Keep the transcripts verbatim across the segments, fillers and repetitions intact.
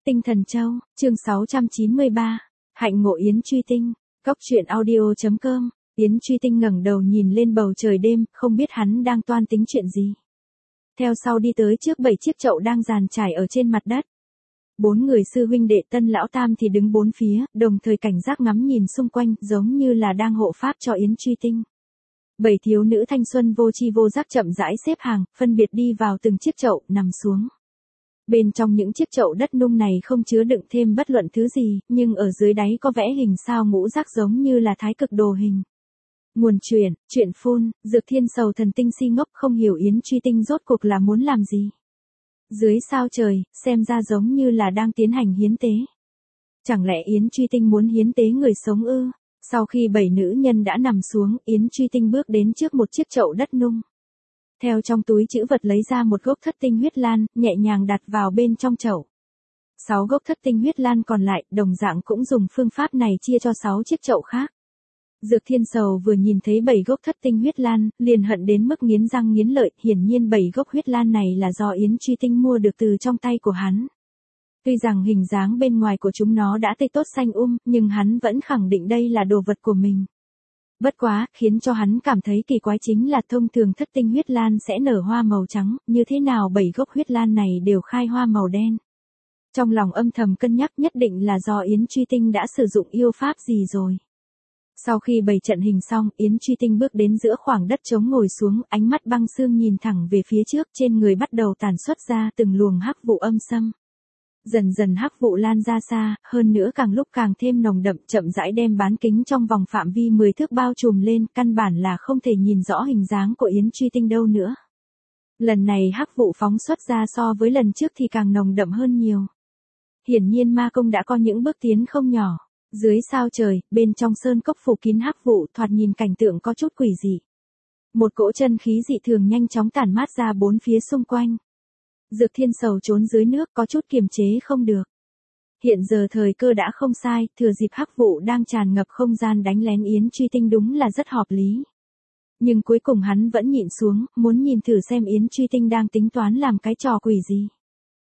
Tinh Thần Châu, chương sáu trăm chín mươi ba, hạnh ngộ Yến Truy Tinh, cốc truyện audio chấm com. Yến Truy Tinh ngẩng đầu nhìn lên bầu trời đêm, không biết hắn đang toan tính chuyện gì. Theo sau đi tới trước bảy chiếc chậu đang dàn trải ở trên mặt đất. Bốn người sư huynh đệ Tân lão tam thì đứng bốn phía, đồng thời cảnh giác ngắm nhìn xung quanh, giống như là đang hộ pháp cho Yến Truy Tinh. Bảy thiếu nữ thanh xuân vô chi vô giác chậm rãi xếp hàng, phân biệt đi vào từng chiếc chậu, nằm xuống. Bên trong những chiếc chậu đất nung này không chứa đựng thêm bất luận thứ gì, nhưng ở dưới đáy có vẽ hình sao ngũ giác giống như là thái cực đồ hình. Nguồn truyện, truyện phun, Dược Thiên Sầu thần tinh si ngốc không hiểu Yến Truy Tinh rốt cuộc là muốn làm gì. Dưới sao trời, xem ra giống như là đang tiến hành hiến tế. Chẳng lẽ Yến Truy Tinh muốn hiến tế người sống ư? Sau khi bảy nữ nhân đã nằm xuống, Yến Truy Tinh bước đến trước một chiếc chậu đất nung. Theo trong túi trữ vật lấy ra một gốc thất tinh huyết lan, nhẹ nhàng đặt vào bên trong chậu. Sáu gốc thất tinh huyết lan còn lại, đồng dạng cũng dùng phương pháp này chia cho sáu chiếc chậu khác. Dược Thiên Sầu vừa nhìn thấy bảy gốc thất tinh huyết lan, liền hận đến mức nghiến răng nghiến lợi, hiển nhiên bảy gốc huyết lan này là do Yến Truy Tinh mua được từ trong tay của hắn. Tuy rằng hình dáng bên ngoài của chúng nó đã tươi tốt xanh um, nhưng hắn vẫn khẳng định đây là đồ vật của mình. Bất quá, khiến cho hắn cảm thấy kỳ quái chính là thông thường thất tinh huyết lan sẽ nở hoa màu trắng, như thế nào bảy gốc huyết lan này đều khai hoa màu đen. Trong lòng âm thầm cân nhắc nhất định là do Yến Truy Tinh đã sử dụng yêu pháp gì rồi. Sau khi bày trận hình xong, Yến Truy Tinh bước đến giữa khoảng đất trống ngồi xuống, ánh mắt băng xương nhìn thẳng về phía trước, trên người bắt đầu tản xuất ra từng luồng hắc vụ âm xâm. Dần dần hắc vụ lan ra xa, hơn nữa càng lúc càng thêm nồng đậm, chậm rãi đem bán kính trong vòng phạm vi mười thước bao trùm lên, căn bản là không thể nhìn rõ hình dáng của Yến Truy Tinh đâu nữa. Lần này hắc vụ phóng xuất ra so với lần trước thì càng nồng đậm hơn nhiều. Hiển nhiên ma công đã có những bước tiến không nhỏ. Dưới sao trời, bên trong sơn cốc phủ kín hắc vụ, thoạt nhìn cảnh tượng có chút quỷ dị. Một cỗ chân khí dị thường nhanh chóng tản mát ra bốn phía xung quanh. Dược Thiên Sầu trốn dưới nước có chút kiềm chế không được. Hiện giờ thời cơ đã không sai, thừa dịp hắc vụ đang tràn ngập không gian đánh lén Yến Truy Tinh đúng là rất hợp lý. Nhưng cuối cùng hắn vẫn nhịn xuống, muốn nhìn thử xem Yến Truy Tinh đang tính toán làm cái trò quỷ gì.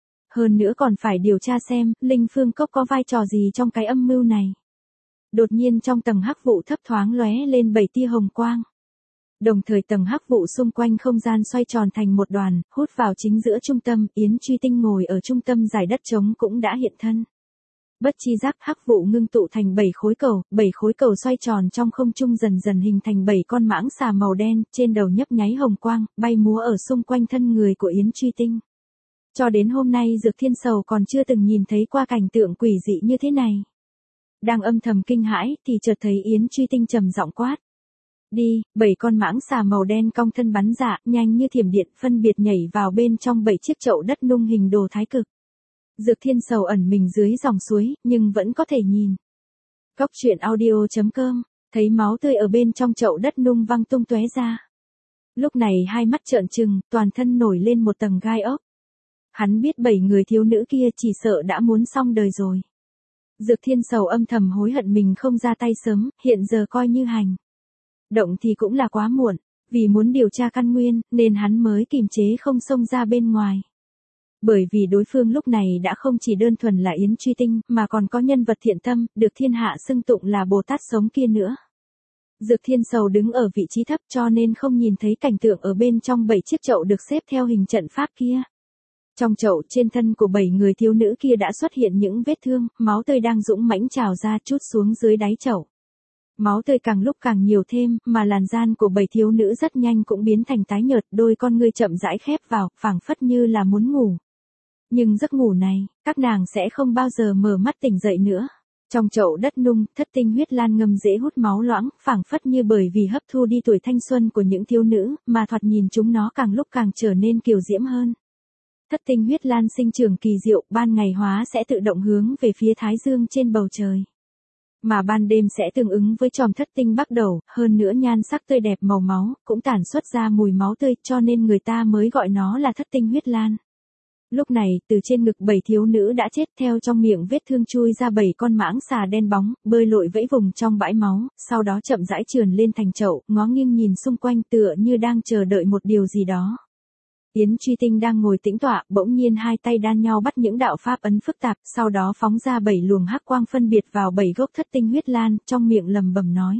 Hơn nữa còn phải điều tra xem, Linh Phương Cốc có vai trò gì trong cái âm mưu này. Đột nhiên trong tầng hắc vụ thấp thoáng lóe lên bảy tia hồng quang. Đồng thời tầng hắc vụ xung quanh không gian xoay tròn thành một đoàn, hút vào chính giữa trung tâm, Yến Truy Tinh ngồi ở trung tâm giải đất trống cũng đã hiện thân. Bất chi giác hắc vụ ngưng tụ thành bảy khối cầu, bảy khối cầu xoay tròn trong không trung dần dần hình thành bảy con mãng xà màu đen, trên đầu nhấp nháy hồng quang, bay múa ở xung quanh thân người của Yến Truy Tinh. Cho đến hôm nay Dược Thiên Sầu còn chưa từng nhìn thấy qua cảnh tượng quỷ dị như thế này. Đang âm thầm kinh hãi thì chợt thấy Yến Truy Tinh trầm giọng quát. Đi, bảy con mãng xà màu đen cong thân bắn dạ, nhanh như thiểm điện, phân biệt nhảy vào bên trong bảy chiếc chậu đất nung hình đồ thái cực. Dược Thiên Sầu ẩn mình dưới dòng suối, nhưng vẫn có thể nhìn. Cốc truyện audio chấm com, thấy máu tươi ở bên trong chậu đất nung văng tung tóe ra. Lúc này hai mắt trợn trừng, toàn thân nổi lên một tầng gai ốc. Hắn biết bảy người thiếu nữ kia chỉ sợ đã muốn xong đời rồi. Dược Thiên Sầu âm thầm hối hận mình không ra tay sớm, hiện giờ coi như hành động thì cũng là quá muộn, vì muốn điều tra căn nguyên, nên hắn mới kiềm chế không xông ra bên ngoài. Bởi vì đối phương lúc này đã không chỉ đơn thuần là Yến Truy Tinh, mà còn có nhân vật thiện tâm, được thiên hạ xưng tụng là Bồ Tát sống kia nữa. Dược Thiên Sầu đứng ở vị trí thấp cho nên không nhìn thấy cảnh tượng ở bên trong bảy chiếc chậu được xếp theo hình trận pháp kia. Trong chậu trên thân của bảy người thiếu nữ kia đã xuất hiện những vết thương, máu tươi đang dũng mãnh trào ra trút xuống dưới đáy chậu. Máu tươi càng lúc càng nhiều thêm, mà làn da của bảy thiếu nữ rất nhanh cũng biến thành tái nhợt, đôi con ngươi chậm rãi khép vào, phảng phất như là muốn ngủ. Nhưng giấc ngủ này, các nàng sẽ không bao giờ mở mắt tỉnh dậy nữa. Trong chậu đất nung, thất tinh huyết lan ngầm dễ hút máu loãng, phảng phất như bởi vì hấp thu đi tuổi thanh xuân của những thiếu nữ, mà thoạt nhìn chúng nó càng lúc càng trở nên kiều diễm hơn. Thất tinh huyết lan sinh trưởng kỳ diệu, ban ngày hóa sẽ tự động hướng về phía thái dương trên bầu trời. Mà ban đêm sẽ tương ứng với chòm thất tinh bắt đầu, hơn nữa nhan sắc tươi đẹp màu máu, cũng tản xuất ra mùi máu tươi, cho nên người ta mới gọi nó là thất tinh huyết lan. Lúc này, từ trên ngực bảy thiếu nữ đã chết, theo trong miệng vết thương chui ra bảy con mãng xà đen bóng, bơi lội vẫy vùng trong bãi máu, sau đó chậm rãi trườn lên thành chậu, ngó nghiêng nhìn xung quanh tựa như đang chờ đợi một điều gì đó. Yến Truy Tinh đang ngồi tĩnh tọa, bỗng nhiên hai tay đan nhau bắt những đạo pháp ấn phức tạp, sau đó phóng ra bảy luồng hắc quang phân biệt vào bảy gốc thất tinh huyết lan, trong miệng lầm bầm nói.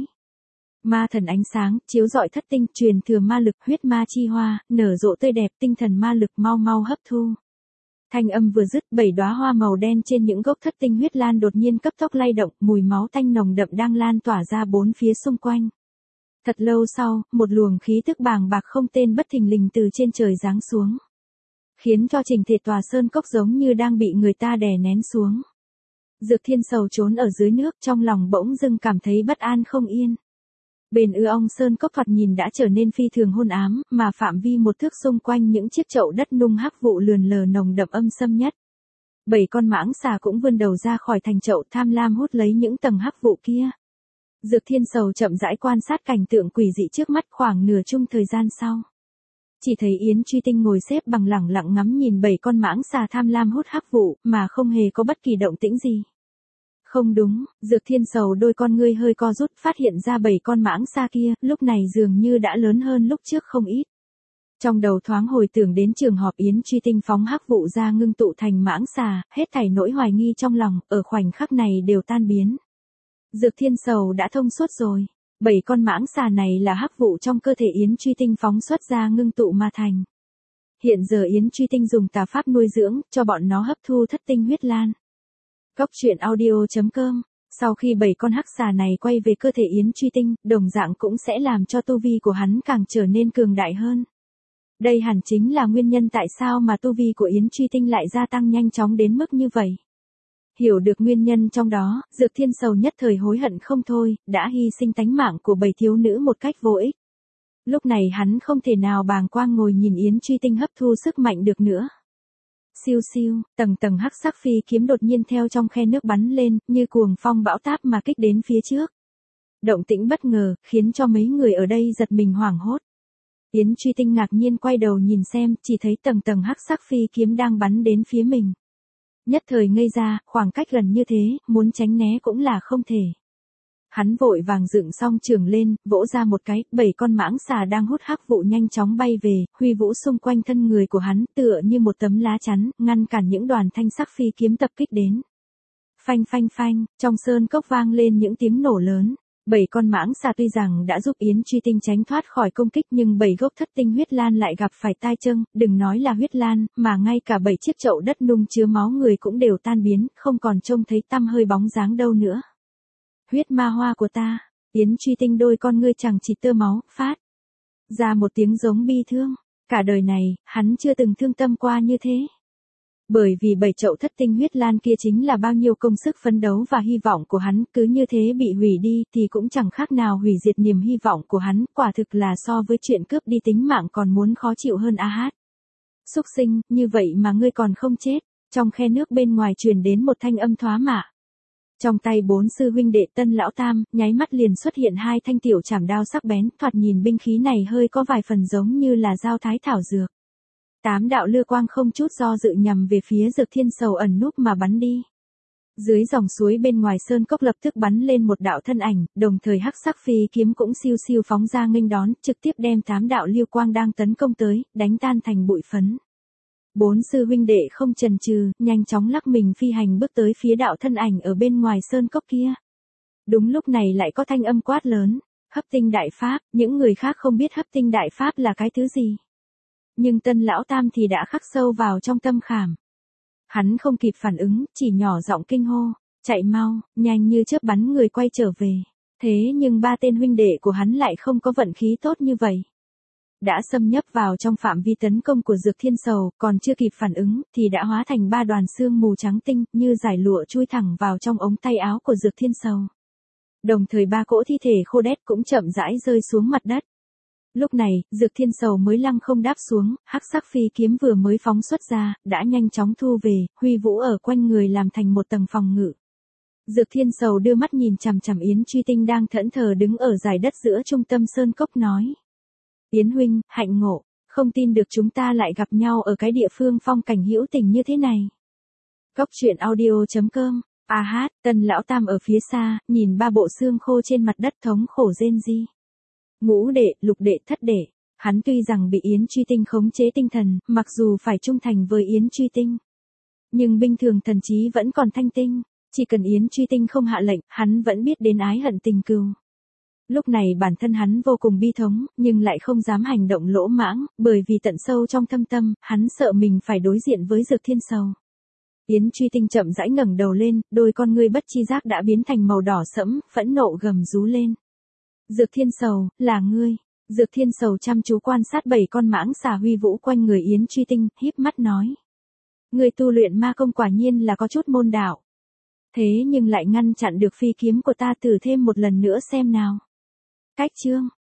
Ma thần ánh sáng, chiếu rọi thất tinh, truyền thừa ma lực, huyết ma chi hoa, nở rộ tươi đẹp, tinh thần ma lực mau mau hấp thu. Thanh âm vừa dứt, bảy đóa hoa màu đen trên những gốc thất tinh huyết lan đột nhiên cấp tốc lay động, mùi máu tanh nồng đậm đang lan tỏa ra bốn phía xung quanh. Thật lâu sau, một luồng khí tức bàng bạc không tên bất thình lình từ trên trời giáng xuống, khiến cho chỉnh thể tòa sơn cốc giống như đang bị người ta đè nén xuống. Dược Thiên Sầu trốn ở dưới nước, trong lòng bỗng dưng cảm thấy bất an không yên. Bên ư ong sơn cốc thoạt nhìn đã trở nên phi thường hôn ám, mà phạm vi một thước xung quanh những chiếc chậu đất nung hắc vụ lườn lờ nồng đậm âm xâm nhất. Bảy con mãng xà cũng vươn đầu ra khỏi thành chậu tham lam hút lấy những tầng hắc vụ kia. Dược Thiên Sầu chậm rãi quan sát cảnh tượng quỷ dị trước mắt, khoảng nửa chung thời gian sau. Chỉ thấy Yến Truy Tinh ngồi xếp bằng lẳng lặng ngắm nhìn bảy con mãng xà tham lam hút hắc vụ, mà không hề có bất kỳ động tĩnh gì. Không đúng, Dược Thiên Sầu đôi con ngươi hơi co rút, phát hiện ra bảy con mãng xà kia, lúc này dường như đã lớn hơn lúc trước không ít. Trong đầu thoáng hồi tưởng đến trường họp Yến Truy Tinh phóng hắc vụ ra ngưng tụ thành mãng xà, hết thảy nỗi hoài nghi trong lòng, ở khoảnh khắc này đều tan biến. Dược Thiên Sầu đã thông suốt rồi. Bảy con mãng xà này là hắc vụ trong cơ thể Yến Truy Tinh phóng xuất ra ngưng tụ mà thành. Hiện giờ Yến Truy Tinh dùng tà pháp nuôi dưỡng, cho bọn nó hấp thu thất tinh huyết lan. Cốc truyện audio chấm com. Sau khi bảy con hắc xà này quay về cơ thể Yến Truy Tinh, đồng dạng cũng sẽ làm cho tu vi của hắn càng trở nên cường đại hơn. Đây hẳn chính là nguyên nhân tại sao mà tu vi của Yến Truy Tinh lại gia tăng nhanh chóng đến mức như vậy. Hiểu được nguyên nhân trong đó, Dược Thiên Sầu nhất thời hối hận không thôi, đã hy sinh tánh mạng của bảy thiếu nữ một cách vô ích. Lúc này hắn không thể nào bàng quang ngồi nhìn Yến Truy Tinh hấp thu sức mạnh được nữa. Siêu siêu, tầng tầng hắc sắc phi kiếm đột nhiên theo trong khe nước bắn lên, như cuồng phong bão táp mà kích đến phía trước. Động tĩnh bất ngờ, khiến cho mấy người ở đây giật mình hoảng hốt. Yến Truy Tinh ngạc nhiên quay đầu nhìn xem, chỉ thấy tầng tầng hắc sắc phi kiếm đang bắn đến phía mình. Nhất thời ngây ra, khoảng cách gần như thế, muốn tránh né cũng là không thể. Hắn vội vàng dựng song trường lên, vỗ ra một cái, bảy con mãng xà đang hút hắc vụ nhanh chóng bay về, huy vũ xung quanh thân người của hắn, tựa như một tấm lá chắn, ngăn cản những đoàn thanh sắc phi kiếm tập kích đến. Phanh phanh phanh, trong sơn cốc vang lên những tiếng nổ lớn. Bảy con mãng xà tuy rằng đã giúp Yến Truy Tinh tránh thoát khỏi công kích, nhưng bảy gốc thất tinh huyết lan lại gặp phải tai châng, đừng nói là huyết lan, mà ngay cả bảy chiếc chậu đất nung chứa máu người cũng đều tan biến, không còn trông thấy tăm hơi bóng dáng đâu nữa. Huyết ma hoa của ta, Yến Truy Tinh đôi con ngươi chẳng chỉ tơ máu, phát ra một tiếng giống bi thương, cả đời này, hắn chưa từng thương tâm qua như thế. Bởi vì bảy chậu thất tinh huyết lan kia chính là bao nhiêu công sức phấn đấu và hy vọng của hắn, cứ như thế bị hủy đi thì cũng chẳng khác nào hủy diệt niềm hy vọng của hắn, quả thực là so với chuyện cướp đi tính mạng còn muốn khó chịu hơn a hát. Súc sinh, như vậy mà ngươi còn không chết. Trong khe nước bên ngoài truyền đến một thanh âm thoá mạ. Trong tay bốn sư huynh đệ Tân Lão Tam, nháy mắt liền xuất hiện hai thanh tiểu chảm đao sắc bén, thoạt nhìn binh khí này hơi có vài phần giống như là dao thái thảo dược. Tám đạo lư quang không chút do dự nhằm về phía Dược Thiên Sầu ẩn núp mà bắn đi. Dưới dòng suối bên ngoài sơn cốc lập tức bắn lên một đạo thân ảnh, đồng thời hắc sắc phi kiếm cũng siêu siêu phóng ra nghênh đón, trực tiếp đem tám đạo lưu quang đang tấn công tới, đánh tan thành bụi phấn. Bốn sư huynh đệ không chần chừ, nhanh chóng lắc mình phi hành bước tới phía đạo thân ảnh ở bên ngoài sơn cốc kia. Đúng lúc này lại có thanh âm quát lớn, hấp tinh đại pháp, những người khác không biết hấp tinh đại pháp là cái thứ gì. Nhưng Tân Lão Tam thì đã khắc sâu vào trong tâm khảm. Hắn không kịp phản ứng, chỉ nhỏ giọng kinh hô, chạy mau, nhanh như chớp bắn người quay trở về. Thế nhưng ba tên huynh đệ của hắn lại không có vận khí tốt như vậy. Đã xâm nhập vào trong phạm vi tấn công của Dược Thiên Sầu, còn chưa kịp phản ứng, thì đã hóa thành ba đoàn xương mù trắng tinh, như giải lụa chui thẳng vào trong ống tay áo của Dược Thiên Sầu. Đồng thời ba cỗ thi thể khô đét cũng chậm rãi rơi xuống mặt đất. Lúc này, Dược Thiên Sầu mới lăng không đáp xuống, hắc sắc phi kiếm vừa mới phóng xuất ra, đã nhanh chóng thu về, huy vũ ở quanh người làm thành một tầng phòng ngự. Dược Thiên Sầu đưa mắt nhìn chằm chằm Yến Truy Tinh đang thẫn thờ đứng ở dải đất giữa trung tâm sơn cốc nói. Yến huynh, hạnh ngộ, không tin được chúng ta lại gặp nhau ở cái địa phương phong cảnh hữu tình như thế này. Cốc truyện audio chấm com. A hát, Tân Lão Tam ở phía xa, nhìn ba bộ xương khô trên mặt đất thống khổ rên ri. Ngũ đệ, lục đệ, thất đệ, Hắn tuy rằng bị Yến Truy Tinh khống chế tinh thần, mặc dù phải trung thành với Yến Truy Tinh, nhưng bình thường thần trí vẫn còn thanh tinh, chỉ cần Yến Truy Tinh không hạ lệnh, hắn vẫn biết đến ái hận tình cừu. Lúc này bản thân hắn vô cùng bi thống, nhưng lại không dám hành động lỗ mãng, bởi vì tận sâu trong thâm tâm, hắn sợ mình phải đối diện với Dược Thiên Sầu. Yến Truy Tinh chậm rãi ngẩng đầu lên, đôi con ngươi bất chi giác đã biến thành màu đỏ sẫm, phẫn nộ gầm rú lên. Dược Thiên Sầu, là ngươi. Dược Thiên Sầu chăm chú quan sát bảy con mãng xà huy vũ quanh người Yến Truy Tinh, híp mắt nói. Ngươi tu luyện ma công quả nhiên là có chút môn đạo. Thế nhưng lại ngăn chặn được phi kiếm của ta, thử thêm một lần nữa xem nào. Cách chương.